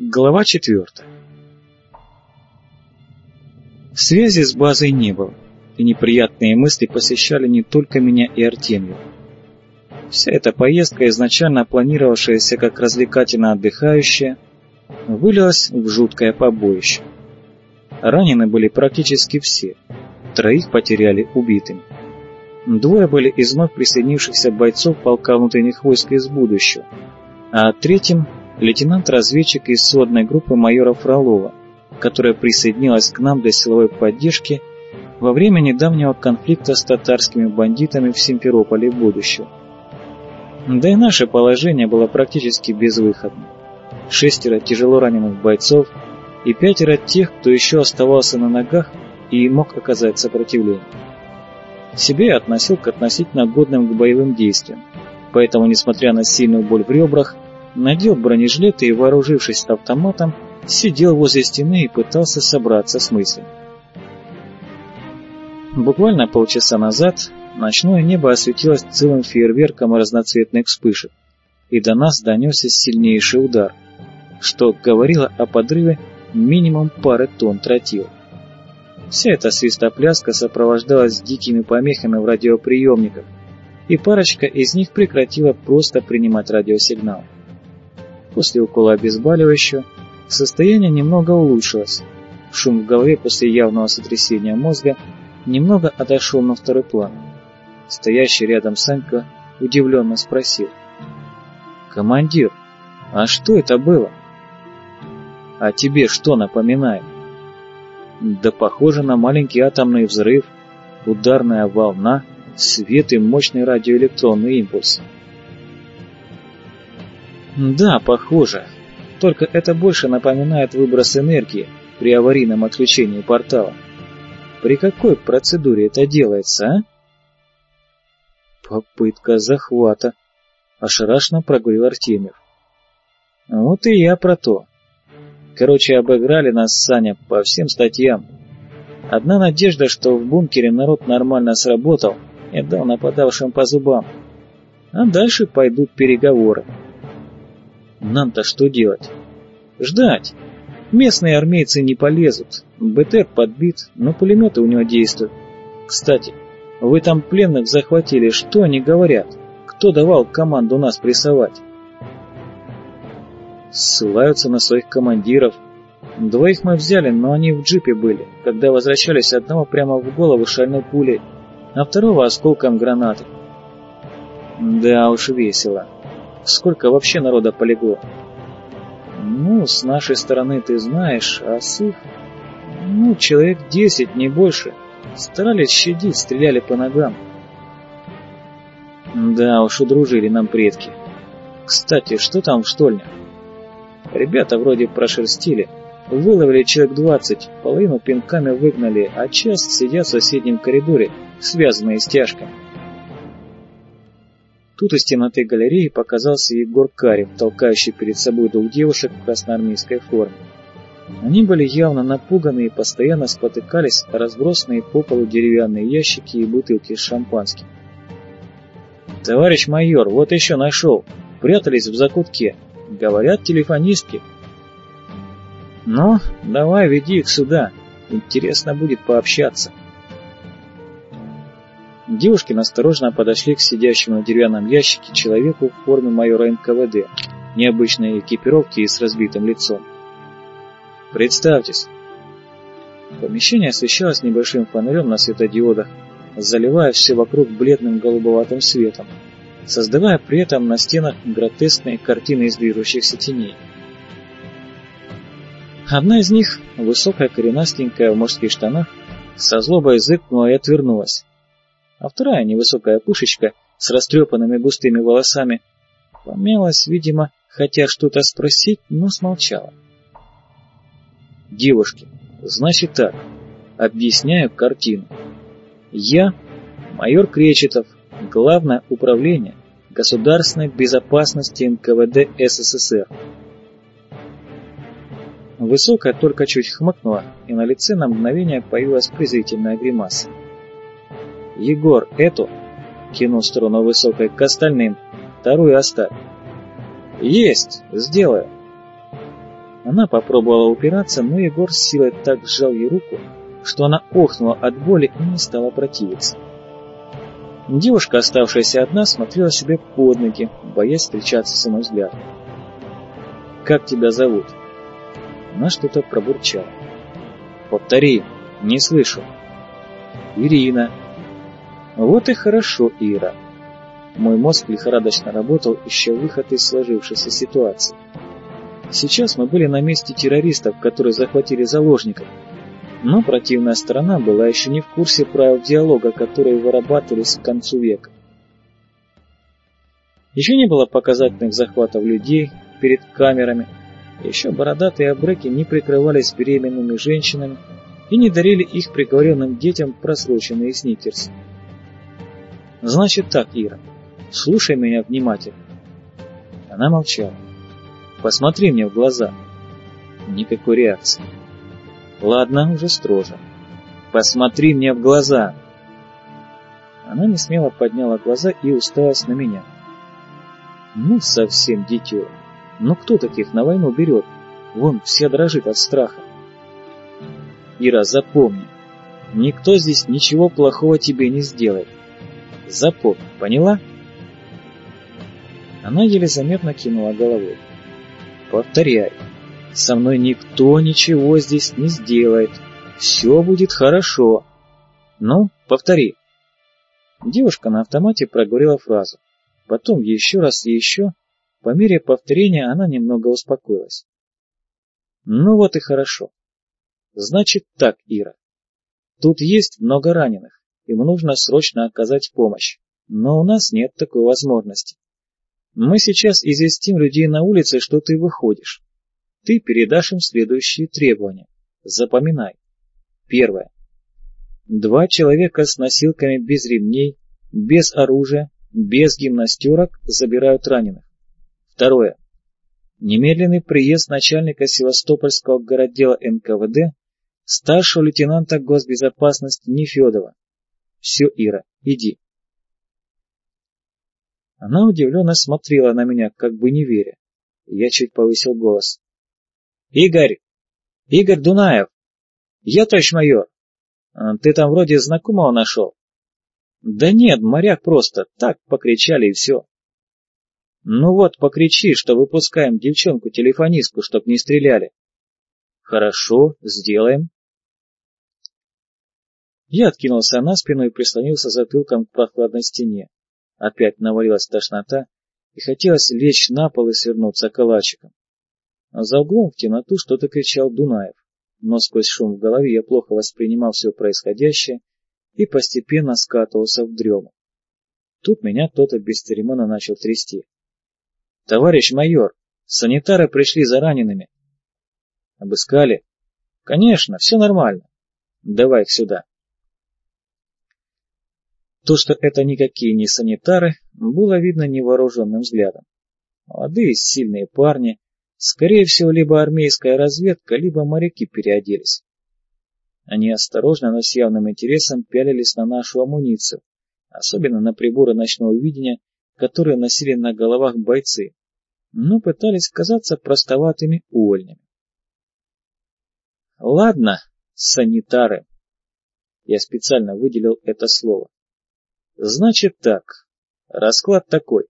Глава 4. Связи с базой не было, и неприятные мысли посещали не только меня и Артемью. Вся эта поездка, изначально планировавшаяся как развлекательно-отдыхающая, вылилась в жуткое побоище. Ранены были практически все, 3 потеряли убитыми. 2 были из вновь присоединившихся бойцов полка внутренних войск из будущего, а 3-м лейтенант-разведчик из сводной группы майора Фролова, которая присоединилась к нам для силовой поддержки во время недавнего конфликта с татарскими бандитами в Симферополе будущего. Да и наше положение было практически безвыходным. 6 тяжело раненых бойцов и 5 тех, кто еще оставался на ногах и мог оказать сопротивление. Себя я относил к относительно годным к боевым действиям, поэтому, несмотря на сильную боль в ребрах, надел бронежилет и, вооружившись автоматом, сидел возле стены и пытался собраться с мыслями. Буквально полчаса назад ночное небо осветилось целым фейерверком разноцветных вспышек, и до нас донесся сильнейший удар, что говорило о подрыве минимум пары тонн тротила. Вся эта свистопляска сопровождалась дикими помехами в радиоприемниках, и парочка из них прекратила просто принимать радиосигнал. После укола обезболивающего состояние немного улучшилось. Шум в голове после явного сотрясения мозга немного отошел на второй план. Стоящий рядом Санька удивленно спросил: «Командир, а что это было?» «А тебе что напоминает?» «Да похоже на маленький атомный взрыв, ударная волна, свет и мощный радиоэлектронный импульс». «Да, похоже. Только это больше напоминает выброс энергии при аварийном отключении портала. При какой процедуре это делается, а?» «Попытка захвата», — ошарашенно проговорил Артемьев. «Вот и я про то. Короче, обыграли нас, Саня, по всем статьям. Одна надежда, что в бункере народ нормально сработал и дал нападавшим по зубам. А дальше пойдут переговоры. Нам-то что делать? Ждать. Местные армейцы не полезут. БТР подбит, но пулеметы у него действуют. Кстати, вы там пленных захватили, что они говорят? Кто давал команду нас прессовать?» «Ссылаются на своих командиров. 2 мы взяли, но они в джипе были. Когда возвращались, одного прямо в голову шальной пулей, а 2 осколком гранаты». «Да уж, весело. Сколько вообще народа полегло?» «Ну, с нашей стороны ты знаешь, а с их... человек 10, не больше. Старались щадить, стреляли по ногам». «Да уж, удружили нам предки. Кстати, что там в штольне?» «Ребята вроде прошерстили. Выловили человек 20, половину пинками выгнали, а часть сидят в соседнем коридоре, связанные стяжками». Тут из темноты галереи показался Егор Карев, толкающий перед собой 2 девушек в красноармейской форме. Они были явно напуганы и постоянно спотыкались о разбросанные по полу деревянные ящики и бутылки с шампанским. «Товарищ майор, вот еще нашел. Прятались в закутке. Говорят, телефонистки». «Ну, давай, веди их сюда. Интересно будет пообщаться». Девушки осторожно подошли к сидящему на деревянном ящике человеку в форме майора НКВД, необычной экипировки и с разбитым лицом. «Представьтесь». Помещение освещалось небольшим фонарем на светодиодах, заливая все вокруг бледным голубоватым светом, создавая при этом на стенах гротескные картины из движущихся теней. Одна из них, высокая коренастенькая в мужских штанах, со злобой зыркнула и отвернулась, а вторая, невысокая пушечка с растрепанными густыми волосами, помялась, видимо, хотя что-то спросить, но смолчала. «Девушки, значит так, объясняю картину. Я, майор Кречетов, Главное управление государственной безопасности НКВД СССР». Высокая только чуть хмыкнула, и на лице на мгновение появилась презрительная гримаса. «Егор, эту!» — кинул в сторону высокой к остальным. «Вторую оставь». «Есть! Сделаю!» Она попробовала упираться, но Егор с силой так сжал ей руку, что она охнула от боли и не стала противиться. Девушка, оставшаяся одна, смотрела себе под ноги, боясь встречаться с моим взглядом. «Как тебя зовут?» Она что-то пробурчала. «Повтори, не слышу». «Ирина». «Вот и хорошо, Ира». Мой мозг лихорадочно работал, ища выход из сложившейся ситуации. Сейчас мы были на месте террористов, которые захватили заложников, но противная сторона была еще не в курсе правил диалога, которые вырабатывались к концу века. Еще не было показательных захватов людей перед камерами, еще бородатые абреки не прикрывались беременными женщинами и не дарили их приговоренным детям просроченные сникерсы. «Значит так, Ира, слушай меня внимательно». Она молчала. «Посмотри мне в глаза». Никакой реакции. «Ладно, уже строже. Посмотри мне в глаза». Она несмело подняла глаза и уставилась на меня. Ну, совсем дитё. Ну, кто таких на войну берет? Вон, вся дрожит от страха. Ира, запомни, никто здесь ничего плохого тебе не сделает. Запомни, поняла? Она еле заметно кинула головой. Повторяю, со мной никто ничего здесь не сделает. Все будет хорошо. Ну, повтори. Девушка на автомате проговорила фразу. Потом еще раз и еще. По мере повторения она немного успокоилась. Ну вот и хорошо. Значит так, Ира. Тут есть много раненых. Им нужно срочно оказать помощь. Но у нас нет такой возможности. Мы сейчас известим людей на улице, что ты выходишь. Ты передашь им следующие требования. Запоминай. Первое. 2 человека с носилками без ремней, без оружия, без гимнастерок забирают раненых. Второе. Немедленный приезд начальника Севастопольского городдела НКВД, старшего лейтенанта госбезопасности Нефедова. Все, Ира, иди. Она удивленно смотрела на меня, как бы не веря. Я чуть повысил голос. «Игорь! Игорь Дунаев! Я, товарищ майор! Ты там вроде знакомого нашел?» «Да нет, моряк просто, так покричали и все». «Ну вот, покричи, что выпускаем девчонку-телефонистку, чтоб не стреляли». «Хорошо, сделаем». Я откинулся на спину и прислонился затылком к прохладной стене. Опять навалилась тошнота, и хотелось лечь на пол и свернуться калачиком. А за углом в темноту что-то кричал Дунаев, но сквозь шум в голове я плохо воспринимал все происходящее и постепенно скатывался в дрему. Тут меня кто-то без церемона начал трясти. «Товарищ майор, санитары пришли за ранеными». «Обыскали?» «Конечно, все нормально. Давай их сюда». То, что это никакие не санитары, было видно невооруженным взглядом. Молодые, сильные парни, скорее всего, либо армейская разведка, либо моряки переоделись. Они осторожно, но с явным интересом пялились на нашу амуницию, особенно на приборы ночного видения, которые носили на головах бойцы, но пытались казаться простоватыми увольнями. Ладно, санитары. Я специально выделил это слово. Значит так, расклад такой.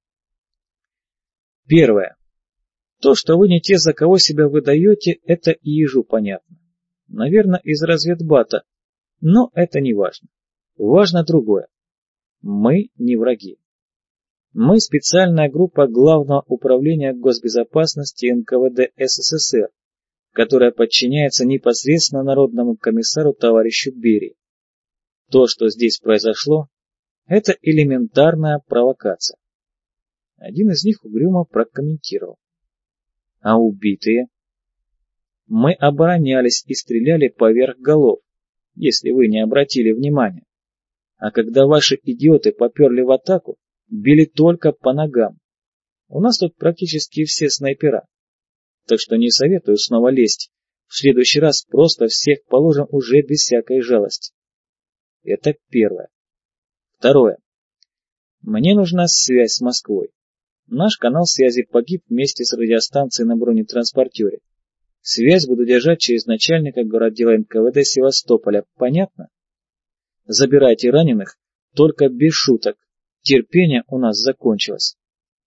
Первое. То, что вы не те, за кого себя выдаете, это и ежу понятно. Наверное, из разведбата, но это не важно. Важно другое. Мы не враги. Мы специальная группа Главного управления госбезопасности НКВД СССР, которая подчиняется непосредственно Народному комиссару товарищу Берии. То, что здесь произошло, это элементарная провокация. Один из них угрюмо прокомментировал. А убитые? Мы оборонялись и стреляли поверх голов, если вы не обратили внимания. А когда ваши идиоты поперли в атаку, били только по ногам. У нас тут практически все снайпера. Так что не советую снова лезть. В следующий раз просто всех положим уже без всякой жалости. Это первое. Второе. Мне нужна связь с Москвой. Наш канал связи погиб вместе с радиостанцией на бронетранспортере. Связь буду держать через начальника городдела НКВД Севастополя. Понятно? Забирайте раненых, только без шуток. Терпение у нас закончилось.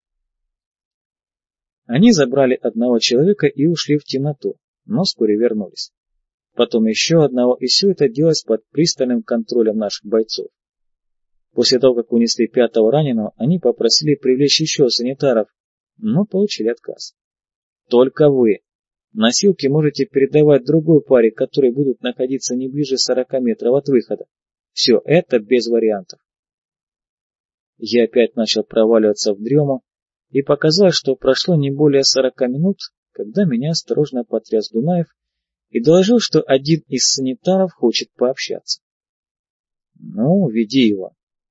Они забрали одного человека и ушли в темноту, но вскоре вернулись. Потом еще одного, и все это делалось под пристальным контролем наших бойцов. После того, как унесли 5-го раненого, они попросили привлечь еще санитаров, но получили отказ. Только вы. Носилки можете передавать другой паре, которые будут находиться не ближе 40 метров от выхода. Все это без вариантов. Я опять начал проваливаться в дрему, и показалось, что прошло не более 40 минут, когда меня осторожно потряс Дунаев и доложил, что один из санитаров хочет пообщаться. Ну, веди его.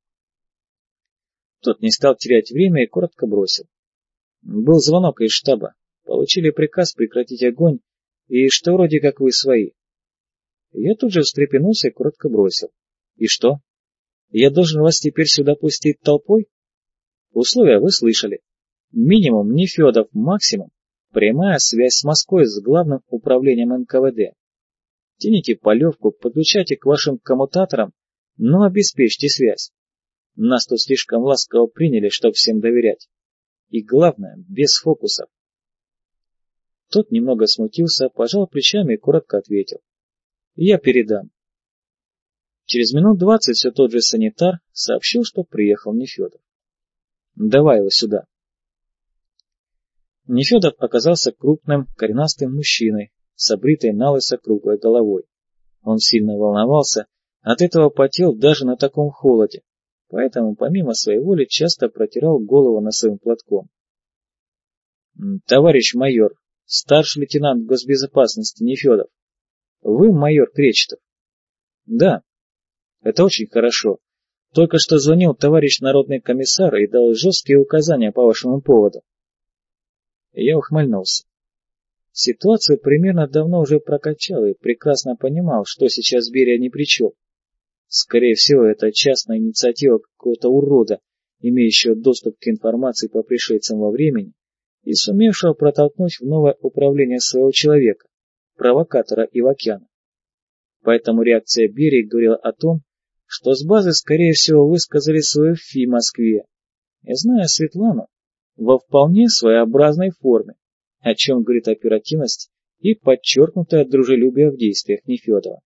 Тот не стал терять время и коротко бросил. Был звонок из штаба. Получили приказ прекратить огонь, и что вроде как вы свои. Я тут же встрепенулся и коротко бросил. И что? Я должен вас теперь сюда пустить толпой? Условия вы слышали. Минимум Нефедов, максимум прямая связь с Москвой, с главным управлением НКВД. Тяните полевку, подключайте к вашим коммутаторам, но обеспечьте связь. Нас тут слишком ласково приняли, чтобы всем доверять. И главное, без фокусов. Тот немного смутился, пожал плечами и коротко ответил. Я передам. Через минут 20 все тот же санитар сообщил, что приехал Нефедов. Давай его сюда. Нефедов оказался крупным, коренастым мужчиной, с обритой налысо круглой головой. Он сильно волновался, от этого потел даже на таком холоде, поэтому помимо своей воли часто протирал голову носовым платком. Товарищ майор, старший лейтенант госбезопасности Нефедов. Вы майор Кречетов? Да. Это очень хорошо. Только что звонил товарищ народный комиссар и дал жесткие указания по вашему поводу. Я ухмыльнулся. Ситуацию примерно давно уже прокачал и прекрасно понимал, что сейчас Берия ни при чем. Скорее всего, это частная инициатива какого-то урода, имеющего доступ к информации по пришельцам во времени и сумевшего протолкнуть в новое управление своего человека, провокатора Ивакяна. Поэтому реакция Берии говорила о том, что с базы, скорее всего, высказали свою фи Москве, и, зная Светлану, во вполне своеобразной форме, о чем говорит оперативность и подчеркнутое дружелюбие в действиях Нефедова.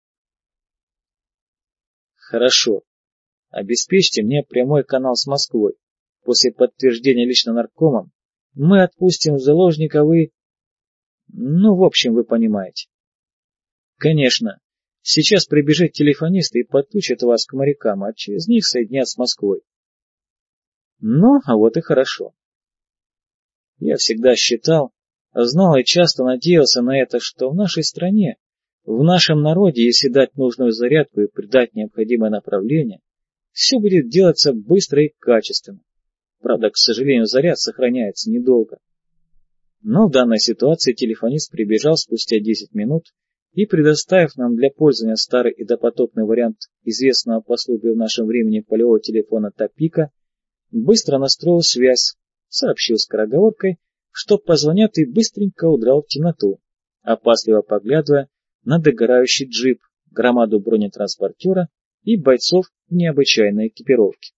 Хорошо. Обеспечьте мне прямой канал с Москвой. После подтверждения лично наркомом мы отпустим заложников и... Ну, в общем, вы понимаете. Конечно. Сейчас прибежит телефонист и подключит вас к морякам, а через них соединят с Москвой. Ну, а вот и хорошо. Я всегда считал, знал и часто надеялся на это, что в нашей стране, в нашем народе, если дать нужную зарядку и придать необходимое направление, все будет делаться быстро и качественно. Правда, к сожалению, заряд сохраняется недолго. Но в данной ситуации телефонист прибежал спустя 10 минут и, предоставив нам для пользования старый и допотопный вариант известного по службе в нашем времени полевого телефона Топика, быстро настроил связь, сообщил скороговоркой, что позвонят, и быстренько удрал в темноту, опасливо поглядывая на догорающий джип, громаду бронетранспортера и бойцов в необычайной экипировке.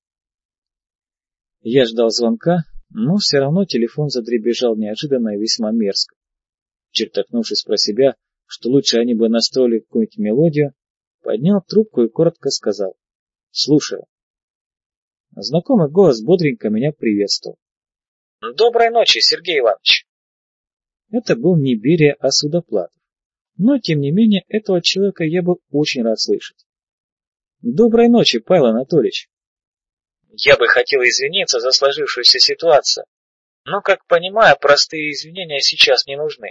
Я ждал звонка, но все равно телефон задребезжал неожиданно и весьма мерзко. Чертыхнувшись про себя, что лучше они бы настроили какую-нибудь мелодию, поднял трубку и коротко сказал: «Слушаю». Знакомый голос бодренько меня приветствовал. «Доброй ночи, Сергей Иванович!» Это был не Берия, а Судоплатов. Но, тем не менее, этого человека я был очень рад слышать. «Доброй ночи, Павел Анатольевич!» «Я бы хотел извиниться за сложившуюся ситуацию, но, как понимаю, простые извинения сейчас не нужны».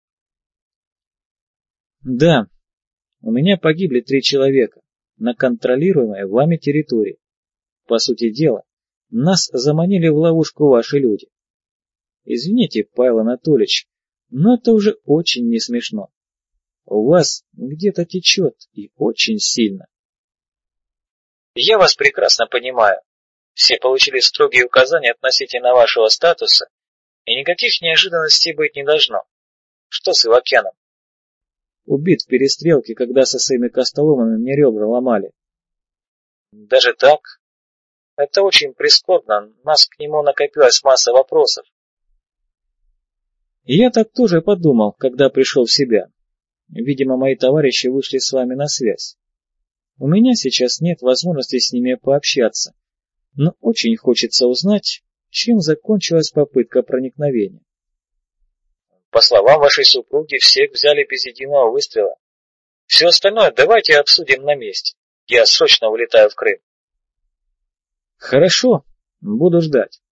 «Да, у меня погибли 3 человека на контролируемой вами территории. По сути дела, нас заманили в ловушку ваши люди. Извините, Павел Анатольевич, но это уже очень не смешно. У вас где-то течет и очень сильно». «Я вас прекрасно понимаю. Все получили строгие указания относительно вашего статуса, и никаких неожиданностей быть не должно. Что с Ивакяном? Убит в перестрелке, когда со своими костоломами мне ребра ломали. Даже так? Это очень прискорбно. У нас к нему накопилась масса вопросов. И я так тоже подумал, когда пришел в себя. Видимо, мои товарищи вышли с вами на связь. У меня сейчас нет возможности с ними пообщаться, но очень хочется узнать, чем закончилась попытка проникновения. По словам вашей супруги, всех взяли без единого выстрела. Все остальное давайте обсудим на месте. Я срочно улетаю в Крым. Хорошо, буду ждать.